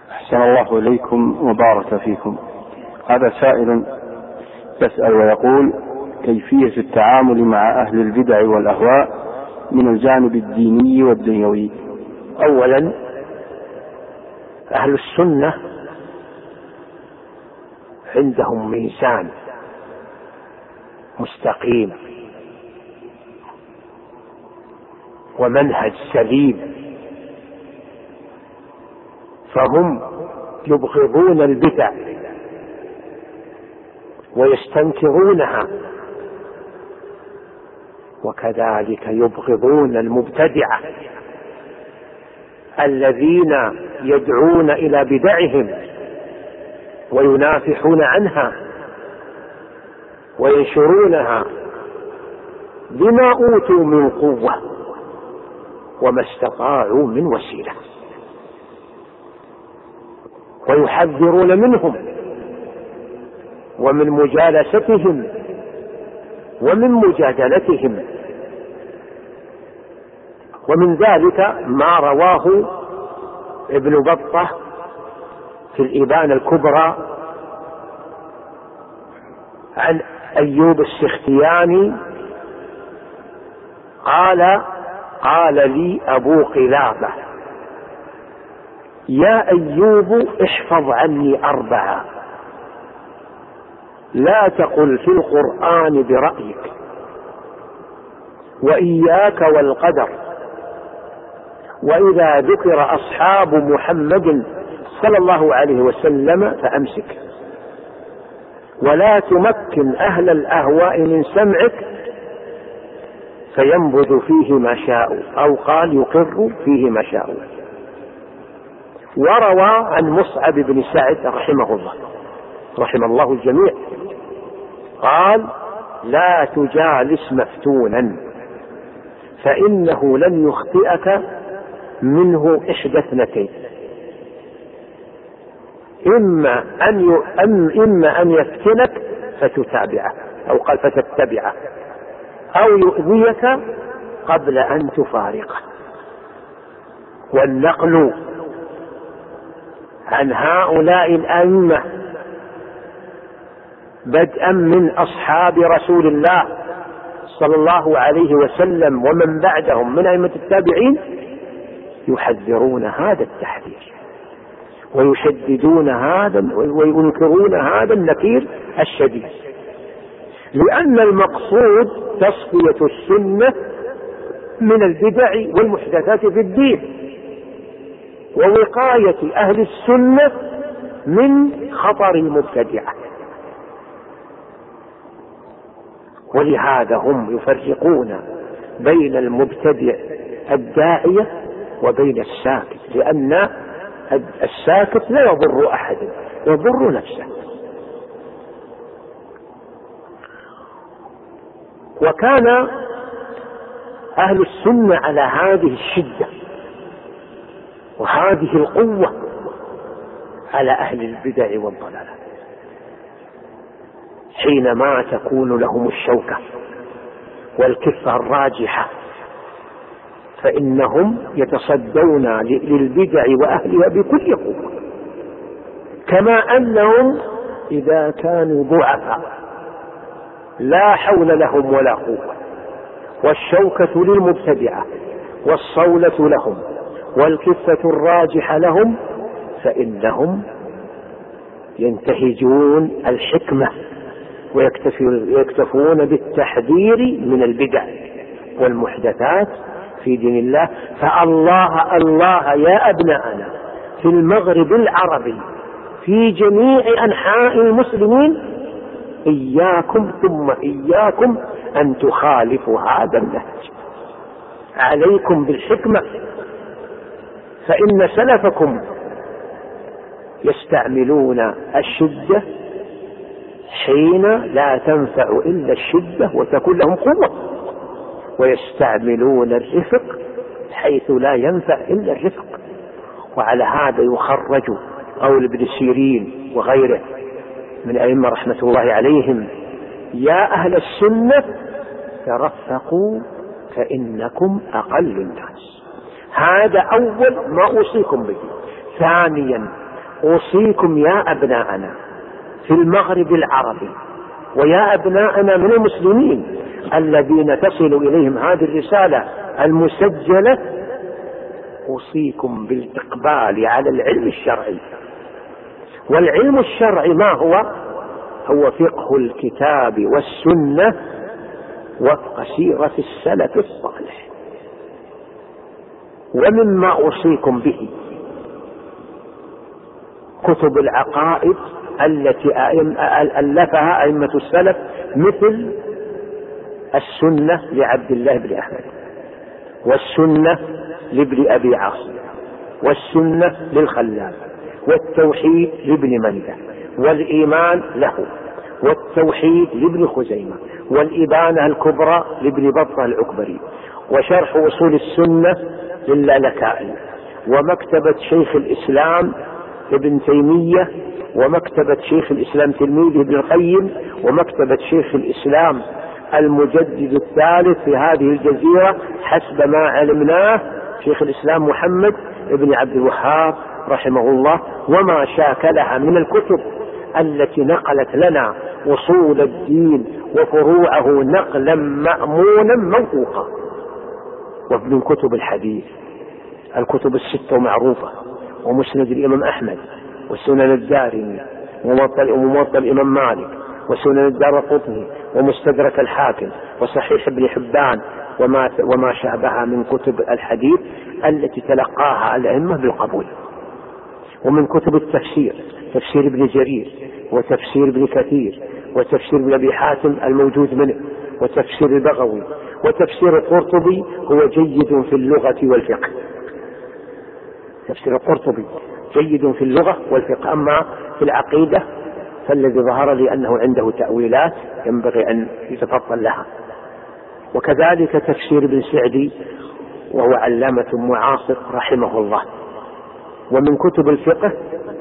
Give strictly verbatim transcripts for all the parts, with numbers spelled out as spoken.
أحسن الله إليكم وبارك فيكم. هذا سائل يسأل ويقول: كيفية التعامل مع أهل البدع والأهواء من الجانب الديني والدنيوي؟ أولا، أهل السنة عندهم ميزان مستقيم ومنهج سليم، فهم يبغضون البدع ويستنكرونها، وكذلك يبغضون المبتدعة الذين يدعون إلى بدعهم وينافحون عنها وينشرونها بما أوتوا من قوة وما استطاعوا من وسيلة، ويحذرون منهم ومن مجالستهم ومن مجادلتهم. ومن ذلك ما رواه ابن بطة في الإبانة الكبرى عن أيوب السختياني قال: قال لي أبو قلابة: يا أيوب احفظ عني أربعة، لا تقل في القرآن برأيك، وإياك والقدر، وإذا ذكر أصحاب محمد صلى الله عليه وسلم فأمسك، ولا تمكن أهل الأهواء من سمعك فينبذ فيه ما شاء، أو قال يقر فيه ما شاء. وروى عن مصعب بن سعد رحمه الله رحم الله الجميع قال: لا تجالس مفتونا فإنه لن يخطئك منه إحدى اثنتين: إما أن إما أن يفتنك فتتابعه، أو قال فتتبعه، أو يؤذيك قبل أن تفارقه. والنقل عن هؤلاء الأئمة بدءا من أصحاب رسول الله صلى الله عليه وسلم ومن بعدهم من أئمة التابعين يحذرون هذا التحذير ويشددون هذا وينكرون هذا النكير الشديد، لأن المقصود تصفية السنة من البدع والمحدثات في الدين، ووقاية أهل السنة من خطر المبتدعة. ولهذا هم يفرقون بين المبتدع الداعية وبين الساكت، لأن الساكت لا يضر أحدا، يضر نفسه. وكان أهل السنة على هذه الشدة وهذه القوة على أهل البدع والضلالة، حينما تكون لهم الشوكة والكفة الراجحة فإنهم يتصدون للبدع وأهلها بكل قوة، كما أنهم إذا كانوا ضعفاء لا حول لهم ولا قوة، والشوكة للمبتدعة والصولة لهم والكفة الراجحة لهم، فإنهم ينتهجون الحكمة ويكتفون بالتحذير من البدع والمحدثات في دين الله. فالله الله يا أبناءنا في المغرب العربي في جميع أنحاء المسلمين، إياكم ثم إياكم أن تخالفوا هذا النهج، عليكم بالحكمة، فإن سلفكم يستعملون الشدة حين لا تنفع إلا الشدة وتكون لهم قوة، ويستعملون الرفق حيث لا ينفع إلا الرفق. وعلى هذا يخرج قول ابن سيرين وغيره من أئمة رحمة الله عليهم: يا أهل السنة ترفقوا فإنكم أقل الناس. هذا أول ما أوصيكم به. ثانيا: أوصيكم يا أبناءنا في المغرب العربي ويا أبناءنا من المسلمين الذين تصل إليهم هذه الرسالة المسجلة، أوصيكم بالإقبال على العلم الشرعي. والعلم الشرعي ما هو؟ هو فقه الكتاب والسنة وفق سيرة السلف الصالح. ومما أوصيكم به كتب العقائد التي ألفها أئمة السلف، مثل السنة لعبد الله بن أحمد، والسنة لابن أبي عاصم، والسنة للخلال، والتوحيد لابن مندة، والإيمان له، والتوحيد لابن خزيمة، والإبانة الكبرى لابن بطة العكبري، وشرح أصول السنة للالكائي، ومكتبة شيخ الإسلام ابن تيمية، ومكتبة شيخ الإسلام تلميذه ابن القيم، ومكتبة شيخ الإسلام المجدد الثالث في هذه الجزيرة حسب ما علمناه شيخ الإسلام محمد ابن عبد الوهاب رحمه الله، وما شاكلها من الكتب التي نقلت لنا أصول الدين وفروعه نقلا مأمونا موثوقا. ومن كتب الحديث الكتب الستة معروفة، ومسند الإمام أحمد، وسنن الدارمي، وموطأ الإمام مالك، وسنن الدارقطني، ومستدرك الحاكم، وصحيح ابن حبان، وما, وما شابها من كتب الحديث التي تلقاها الأئمة بالقبول. ومن كتب التفسير تفسير ابن جرير، وتفسير ابن كثير، وتفسير ابن أبي حاتم الموجود منه، وتفسير البغوي، وتفسير القرطبي هو جيد في اللغة والفقه. تفسير القرطبي جيد في اللغة والفقه، أما في العقيدة فالذي ظهر لي أنه عنده تأويلات ينبغي أن يتفضل لها. وكذلك تفسير ابن سعدي وهو علامة معاصر رحمه الله. ومن كتب الفقه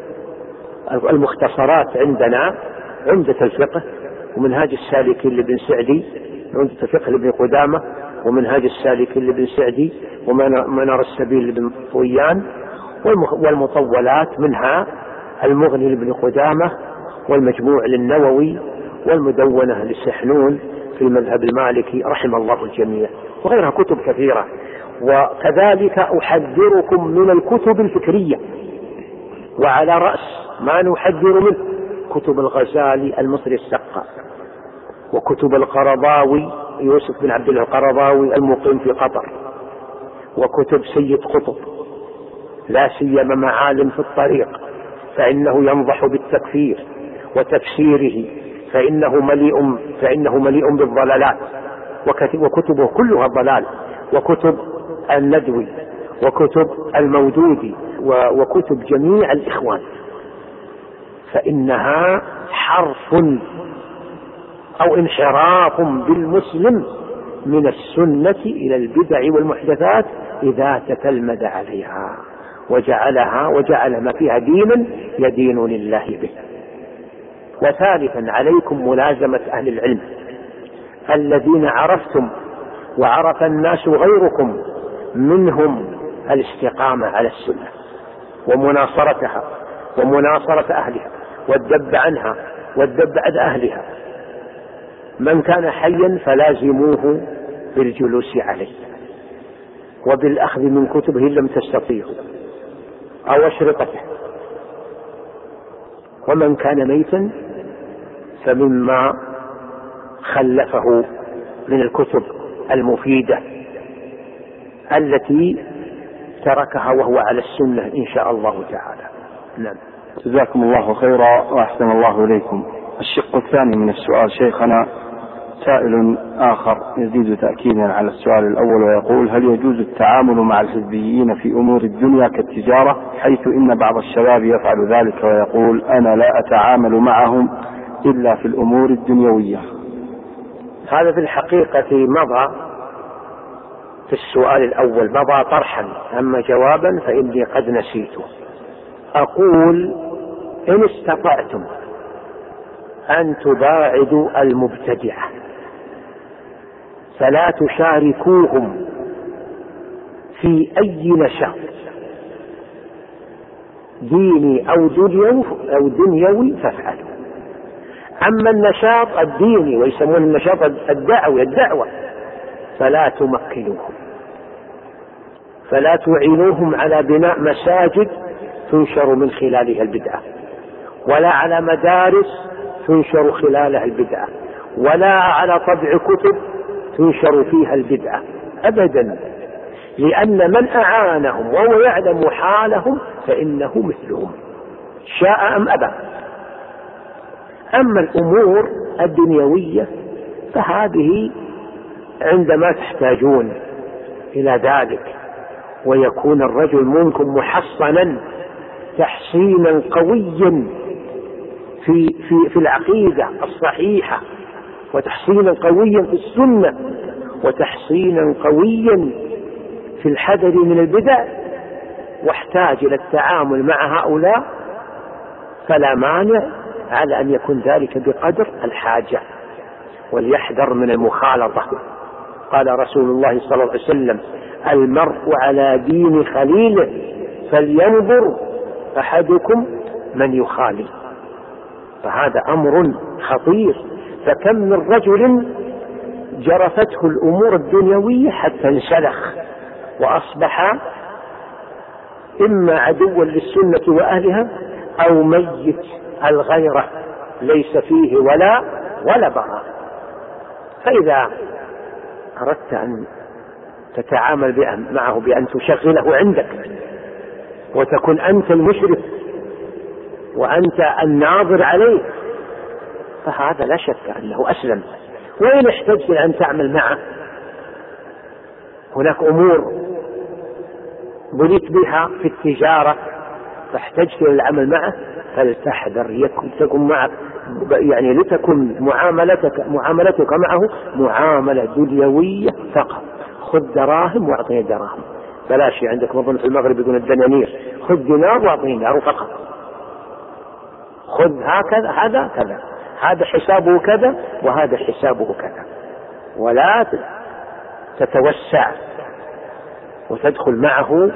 المختصرات عندنا عمدة الفقه، ومنهاج السالكين لابن سعدي، عمدة الفقه لابن قدامة، ومنهاج السالكين لابن سعدي، ومنار السبيل لابن طويان، والمطولات منها المغني لابن قدامة، والمجموع للنووي، والمدونة للسحنون في المذهب المالكي رحم الله الجميع، وغيرها كتب كثيرة. وكذلك أحذركم من الكتب الفكرية، وعلى رأس ما نحذر منه كتب الغزالي المصري السقا، وكتب القرضاوي يوسف بن عبد الله القرضاوي المقيم في قطر، وكتب سيد قطب لا سيما معالم في الطريق فإنه ينضح بالتكفير وتفسيره، فإنه مليء فإنه مليء بالضلالات، وكتبه كلها ضلال، وكتب الندوي، وكتب المودودي، وكتب جميع الإخوان، فإنها حرف أو انحراف بالمسلم من السنة إلى البدع والمحدثات إذا تتلمذ عليها وجعلها وجعل ما فيها دينا يدين لله به. وثالثا عليكم ملازمة أهل العلم الذين عرفتم وعرف الناس غيركم منهم الاستقامة على السنة ومناصرتها ومناصرة أهلها والذب عنها والذب عن أهلها. من كان حيا فلازموه بالجلوس عليه وبالأخذ من كتبه إن لم تستطيعوا أو أشرطته، ومن كان ميتا فمما خلفه من الكتب المفيدة التي تركها وهو على السنة إن شاء الله تعالى. نعم. جزاكم الله خيرا وأحسن الله إليكم. الشق الثاني من السؤال شيخنا سائل آخر يزيد تأكيدا على السؤال الأول ويقول: هل يجوز التعامل مع الحزبيين في أمور الدنيا كالتجارة، حيث إن بعض الشباب يفعل ذلك ويقول أنا لا أتعامل معهم إلا في الأمور الدنيوية؟ هذا في الحقيقة مضى في السؤال الأول، مضى طرحا، أما جوابا فإني قد نسيته. أقول: إن استطعتم أن تباعدوا المبتدعة فلا تشاركوهم في أي نشاط ديني أو دنيوي أو دنيوي فافعلوا. أما النشاط الديني ويسمون النشاط الدعوي الدعوة فلا تمكنوهم، فلا تعينوهم على بناء مساجد تنشر من خلالها البدعة، ولا على مدارس تنشر خلالها البدعة، ولا على طبع كتب تنشر فيها البدعة أبدا، لأن من أعانهم وهو يعلم حالهم فإنه مثلهم شاء أم أبى. أما الأمور الدنيوية فهذه عندما تحتاجون إلى ذلك ويكون الرجل منكم محصنا تحصينا قويا في, في, في العقيدة الصحيحة، وتحصينا قويا في السنة، وتحصينا قويا في الحذر من البدع، واحتاج إلى التعامل مع هؤلاء، فلا مانع على أن يكون ذلك بقدر الحاجة، وليحذر من المخالطة. قال رسول الله صلى الله عليه وسلم: المرء على دين خليله فلينظر أحدكم من يخالي. فهذا أمر خطير. فكم من رجل جرفته الأمور الدنيوية حتى انسلخ وأصبح إما عدوا للسنة وأهلها أو ميت الغيرة ليس فيه ولا ولا براء. فإذا أردت أن تتعامل معه بأن تشغله عندك وتكون أنت المشرف وأنت الناظر عليه فهذا لا شك أنه أسلم. وإن احتجت أن تعمل معه هناك أمور بليت بها في التجارة فاحتجت إلى العمل معه فلتحذر يكن تكون معه يعني لتكن معاملتك معاملتك معه معاملة دنيوية فقط. خذ دراهم واعطيه دراهم، بلاش عندك مظن في المغرب يقول الدنانير، خذ دينار واعطيه دينار فقط. خذ هكذا هذا كذا، هذا حسابه كذا وهذا حسابه كذا، ولا تتوسع وتدخل معه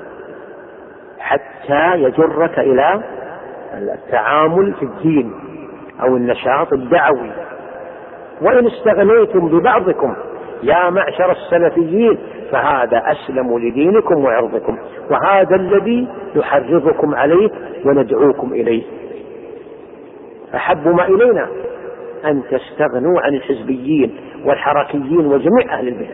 حتى يجرك إلى التعامل في الدين أو النشاط الدعوي. وإن استغنيتم ببعضكم يا معشر السلفيين فهذا أسلم لدينكم وعرضكم، وهذا الذي نحرضكم عليه وندعوكم إليه. أحب ما إلينا أن تستغنوا عن الحزبيين والحركيين وجميع أهل البدع.